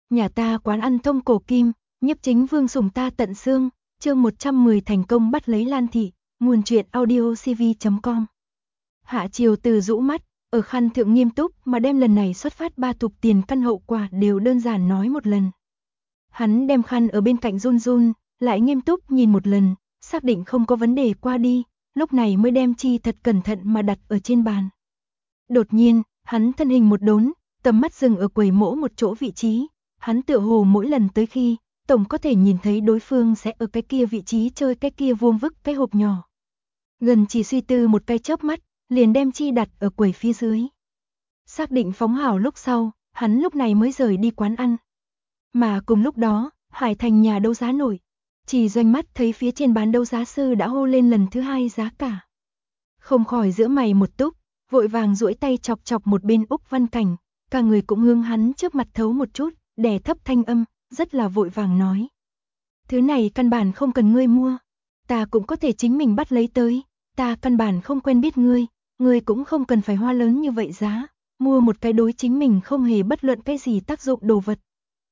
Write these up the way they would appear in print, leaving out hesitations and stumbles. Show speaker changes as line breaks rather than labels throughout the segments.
Nhà ta quán ăn thông cổ kim, nhiếp chính vương sủng ta tận xương, chương 110 thành công bắt lấy Lan Thị, nguồn truyện audiocv.com. Hạ Triều Từ rũ mắt, ở khăn thượng nghiêm túc mà đem lần này xuất phát 3 thục tiền căn hậu quả đều đơn giản nói một lần. Hắn đem khăn ở bên cạnh run run, lại nghiêm túc nhìn một lần, xác định không có vấn đề qua đi, lúc này mới đem chi thật cẩn thận mà đặt ở trên bàn. Đột nhiên, hắn thân hình một đốn, tầm mắt dừng ở quầy mỗ một chỗ vị trí, hắn tựa hồ mỗi lần tới khi, tổng có thể nhìn thấy đối phương sẽ ở cái kia vị trí chơi cái kia vuông vức cái hộp nhỏ. Gần chỉ suy tư một cái chớp mắt, liền đem chi đặt ở quầy phía dưới. Xác định phóng hảo lúc sau, hắn lúc này mới rời đi quán ăn. Mà cùng lúc đó, Hải Thành nhà đấu giá nổi, Chỉ Doanh mắt thấy phía trên bán đấu giá sư đã hô lên lần thứ 2 giá cả. Không khỏi giữa mày một túc, vội vàng duỗi tay chọc chọc một bên Úc Văn Cảnh, cả người cũng hướng hắn trước mặt thấu một chút, đè thấp thanh âm, rất là vội vàng nói. Thứ này căn bản không cần ngươi mua, ta cũng có thể chính mình bắt lấy tới, ta căn bản không quen biết ngươi cũng không cần phải hoa lớn như vậy giá, mua một cái đối chính mình không hề bất luận cái gì tác dụng đồ vật.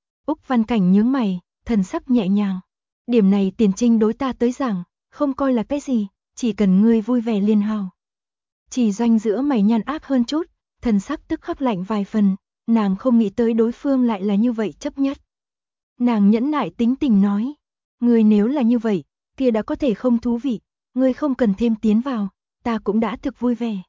Úc Văn Cảnh nhướng mày, thần sắc nhẹ nhàng. Điểm này tiền trinh đối ta tới giảng, không coi là cái gì, chỉ cần ngươi vui vẻ liền hào. Chỉ Doanh giữa mày nhăn ác hơn chút, thần sắc tức khắc lạnh vài phần, nàng không nghĩ tới đối phương lại là như vậy chấp nhất. Nàng nhẫn nại tính tình nói, ngươi nếu là như vậy, kia đã có thể không thú vị, ngươi không cần thêm tiến vào, ta cũng đã thực vui vẻ.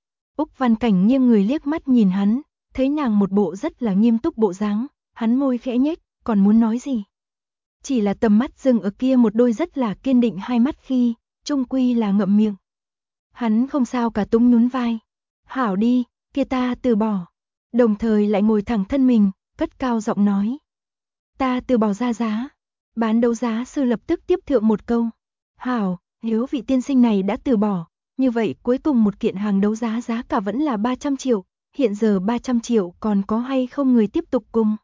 Úc Văn Cảnh nghiêng người liếc mắt nhìn hắn, thấy nàng một bộ rất là nghiêm túc bộ dáng, hắn môi khẽ nhếch, còn muốn nói gì. Chỉ là tầm mắt dừng ở kia một đôi rất là kiên định hai mắt khi, chung quy là ngậm miệng. Hắn không sao cả túng nhún vai. Hảo đi, kia ta từ bỏ. Đồng thời lại ngồi thẳng thân mình, cất cao giọng nói. Ta từ bỏ ra giá. Bán đấu giá sư lập tức tiếp thượng một câu. Hảo, nếu vị tiên sinh này đã từ bỏ, như vậy cuối cùng một kiện hàng đấu giá giá cả vẫn là 300 triệu. Hiện giờ 300 triệu còn có hay không người tiếp tục cùng.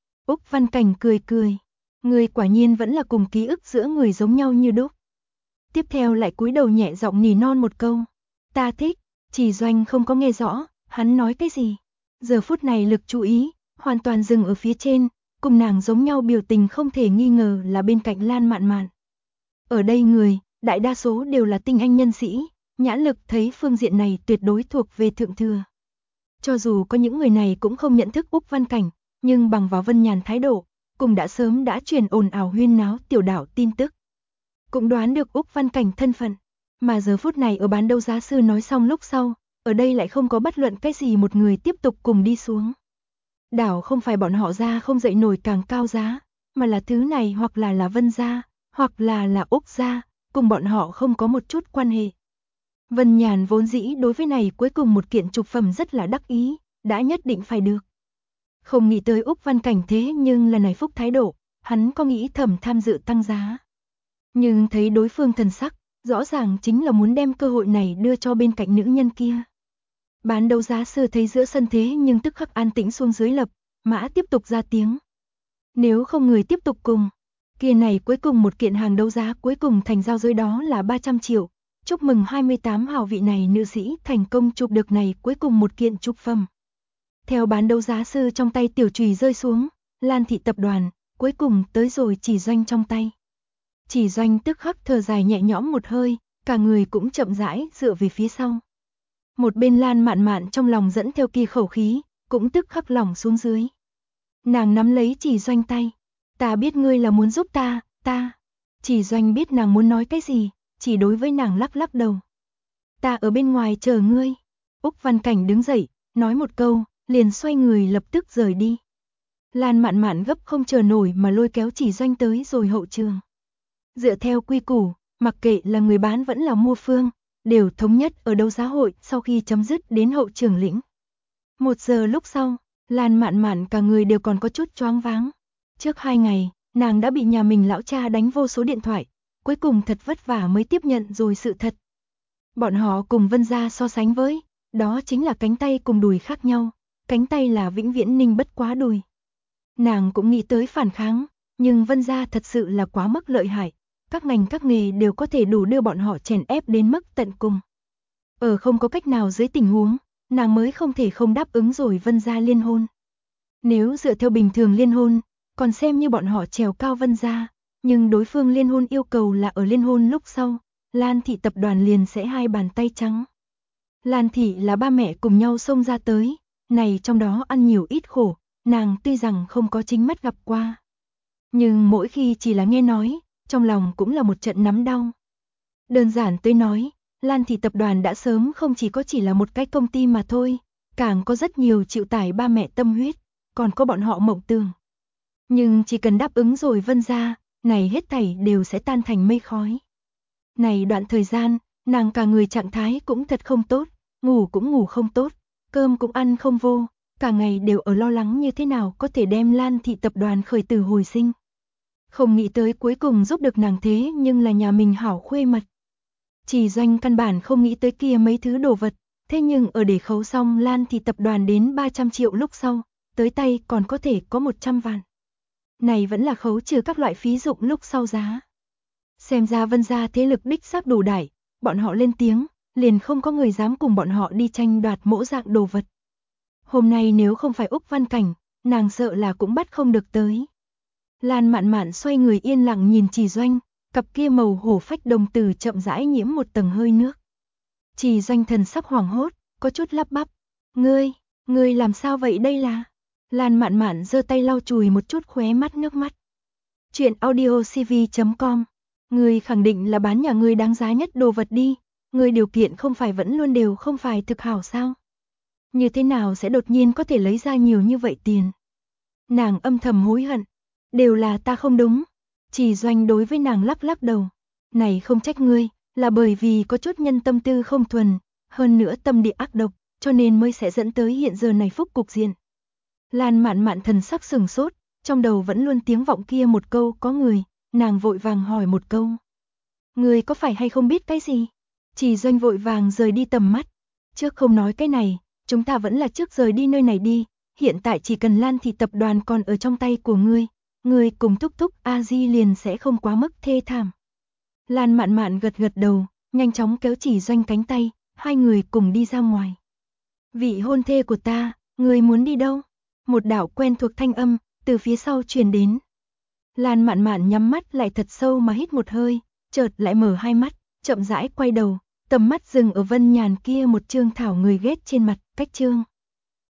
Úc Văn Cảnh cười cười. Người quả nhiên vẫn là cùng ký ức giữa người giống nhau như đúc. Tiếp theo lại cúi đầu nhẹ giọng nỉ non một câu. Ta thích, Chỉ Doanh không có nghe rõ, hắn nói cái gì. Giờ phút này lực chú ý, hoàn toàn dừng ở phía trên, cùng nàng giống nhau biểu tình không thể nghi ngờ là bên cạnh Lan Mạn Mạn. Ở đây người, đại đa số đều là tinh anh nhân sĩ, nhãn lực thấy phương diện này tuyệt đối thuộc về thượng thừa. Cho dù có những người này cũng không nhận thức Úc Văn Cảnh, nhưng bằng vào Vân Nhàn thái độ, cũng đã sớm đã truyền ồn ào huyên náo tiểu đảo tin tức. Cũng đoán được Úc Văn Cảnh thân phận, mà giờ phút này ở bán đấu giá sư nói xong lúc sau, ở đây lại không có bất luận cái gì một người tiếp tục cùng đi xuống. Đảo không phải bọn họ ra không dậy nổi càng cao giá, mà là thứ này hoặc là Vân gia, hoặc là Úc gia, cùng bọn họ không có một chút quan hệ. Vân Nhàn vốn dĩ đối với này cuối cùng một kiện trục phẩm rất là đắc ý, đã nhất định phải được. Không nghĩ tới Úc Văn Cảnh thế nhưng lần này phúc thái độ, hắn có nghĩ thầm tham dự tăng giá. Nhưng thấy đối phương thần sắc, rõ ràng chính là muốn đem cơ hội này đưa cho bên cạnh nữ nhân kia. Bán đấu giá sư thấy giữa sân thế nhưng tức khắc an tĩnh xuống dưới lập, mã tiếp tục ra tiếng. Nếu không người tiếp tục cùng, kia này cuối cùng một kiện hàng đấu giá cuối cùng thành giao dưới đó là 300 triệu. Chúc mừng 28 hào vị này nữ sĩ thành công chụp được này cuối cùng một kiện trục phẩm. Theo bán đấu giá sư trong tay tiểu chùy rơi xuống, Lan Thị tập đoàn, cuối cùng tới rồi Chỉ Doanh trong tay. Chỉ Doanh tức khắc thở dài nhẹ nhõm một hơi, cả người cũng chậm rãi dựa về phía sau. Một bên Lan Mạn Mạn trong lòng dẫn theo kỳ khẩu khí, cũng tức khắc lỏng xuống dưới. Nàng nắm lấy Chỉ Doanh tay. Ta biết ngươi là muốn giúp ta. Chỉ Doanh biết nàng muốn nói cái gì, chỉ đối với nàng lắc lắc đầu. Ta ở bên ngoài chờ ngươi. Úc Văn Cảnh đứng dậy, nói một câu, liền xoay người lập tức rời đi. Lan Mạn Mạn gấp không chờ nổi mà lôi kéo Chỉ Doanh tới rồi hậu trường. Dựa theo quy củ, mặc kệ là người bán vẫn là mua phương, đều thống nhất ở đấu giá hội sau khi chấm dứt đến hậu trường lĩnh. 1 giờ lúc sau, Lan Mạn Mạn cả người đều còn có chút choáng váng. Trước 2 ngày, nàng đã bị nhà mình lão cha đánh vô số điện thoại, cuối cùng thật vất vả mới tiếp nhận rồi sự thật. Bọn họ cùng Vân gia so sánh với, đó chính là cánh tay cùng đùi khác nhau, cánh tay là vĩnh viễn ninh bất quá đùi. Nàng cũng nghĩ tới phản kháng, nhưng Vân gia thật sự là quá mức lợi hại, các ngành các nghề đều có thể đủ đưa bọn họ chèn ép đến mức tận cùng. Ở không có cách nào dưới tình huống, nàng mới không thể không đáp ứng rồi Vân gia liên hôn. Nếu dựa theo bình thường liên hôn, còn xem như bọn họ trèo cao Vân gia, nhưng đối phương liên hôn yêu cầu là ở liên hôn lúc sau, Lan thị tập đoàn liền sẽ hai bàn tay trắng. Lan thị là ba mẹ cùng nhau xông ra tới, này trong đó ăn nhiều ít khổ, nàng tuy rằng không có chính mắt gặp qua. Nhưng mỗi khi chỉ là nghe nói, trong lòng cũng là một trận nắm đau. Đơn giản tôi nói, Lan thị tập đoàn đã sớm không chỉ là một cái công ty mà thôi, càng có rất nhiều chịu tải ba mẹ tâm huyết, còn có bọn họ mộng tưởng. Nhưng chỉ cần đáp ứng rồi Vân gia, này hết thảy đều sẽ tan thành mây khói. Này đoạn thời gian, nàng cả người trạng thái cũng thật không tốt, ngủ cũng ngủ không tốt, cơm cũng ăn không vô, cả ngày đều ở lo lắng như thế nào có thể đem Lan thị tập đoàn khởi tử hồi sinh. Không nghĩ tới cuối cùng giúp được nàng thế nhưng là nhà mình hảo khuê mật. Chỉ Doanh căn bản không nghĩ tới kia mấy thứ đồ vật, thế nhưng ở để khấu xong Lan thị tập đoàn đến 300 triệu lúc sau, tới tay còn có thể có 100 vạn. Này vẫn là khấu trừ các loại phí dụng lúc sau giá. Xem ra Vân gia thế lực đích xác đủ đại, bọn họ lên tiếng, liền không có người dám cùng bọn họ đi tranh đoạt mỗi dạng đồ vật. Hôm nay nếu không phải Úc Văn Cảnh, nàng sợ là cũng bắt không được tới. Lan Mạn Mạn xoay người yên lặng nhìn Chỉ Doanh, cặp kia màu hổ phách đồng tử chậm rãi nhiễm một tầng hơi nước. Chỉ Doanh thần sắc hoảng hốt, có chút lắp bắp. Ngươi làm sao vậy đây là? Lan Mạn Mạn giơ tay lau chùi một chút khóe mắt nước mắt. Chuyện audiocv.com. Ngươi khẳng định là bán nhà ngươi đáng giá nhất đồ vật đi, ngươi điều kiện không phải vẫn luôn đều không phải thực hảo sao? Như thế nào sẽ đột nhiên có thể lấy ra nhiều như vậy tiền? Nàng âm thầm hối hận, đều là ta không đúng. Chỉ Doanh đối với nàng lắc lắc đầu. Này không trách ngươi, là bởi vì có chút nhân tâm tư không thuần, hơn nữa tâm địa ác độc, cho nên mới sẽ dẫn tới hiện giờ này phúc cục diện. Lan Mạn Mạn thần sắc sừng sốt, trong đầu vẫn luôn tiếng vọng kia một câu có người, nàng vội vàng hỏi một câu. Ngươi có phải hay không biết cái gì? Chỉ Doanh vội vàng rời đi tầm mắt. Trước không nói cái này, chúng ta vẫn là trước rời đi nơi này đi, hiện tại chỉ cần Lan thị tập đoàn còn ở trong tay của ngươi cùng thúc thúc A Di liền sẽ không quá mức thê thảm. Lan Mạn Mạn gật gật đầu, nhanh chóng kéo Chỉ Doanh cánh tay, hai người cùng đi ra ngoài. Vị hôn thê của ta, ngươi muốn đi đâu? Một đạo quen thuộc thanh âm từ phía sau truyền đến. Lan Mạn Mạn nhắm mắt lại thật sâu mà hít một hơi, chợt lại mở hai mắt, chậm rãi quay đầu, tầm mắt dừng ở Vân Nhàn kia một trương thảo người ghét trên mặt, cách trương.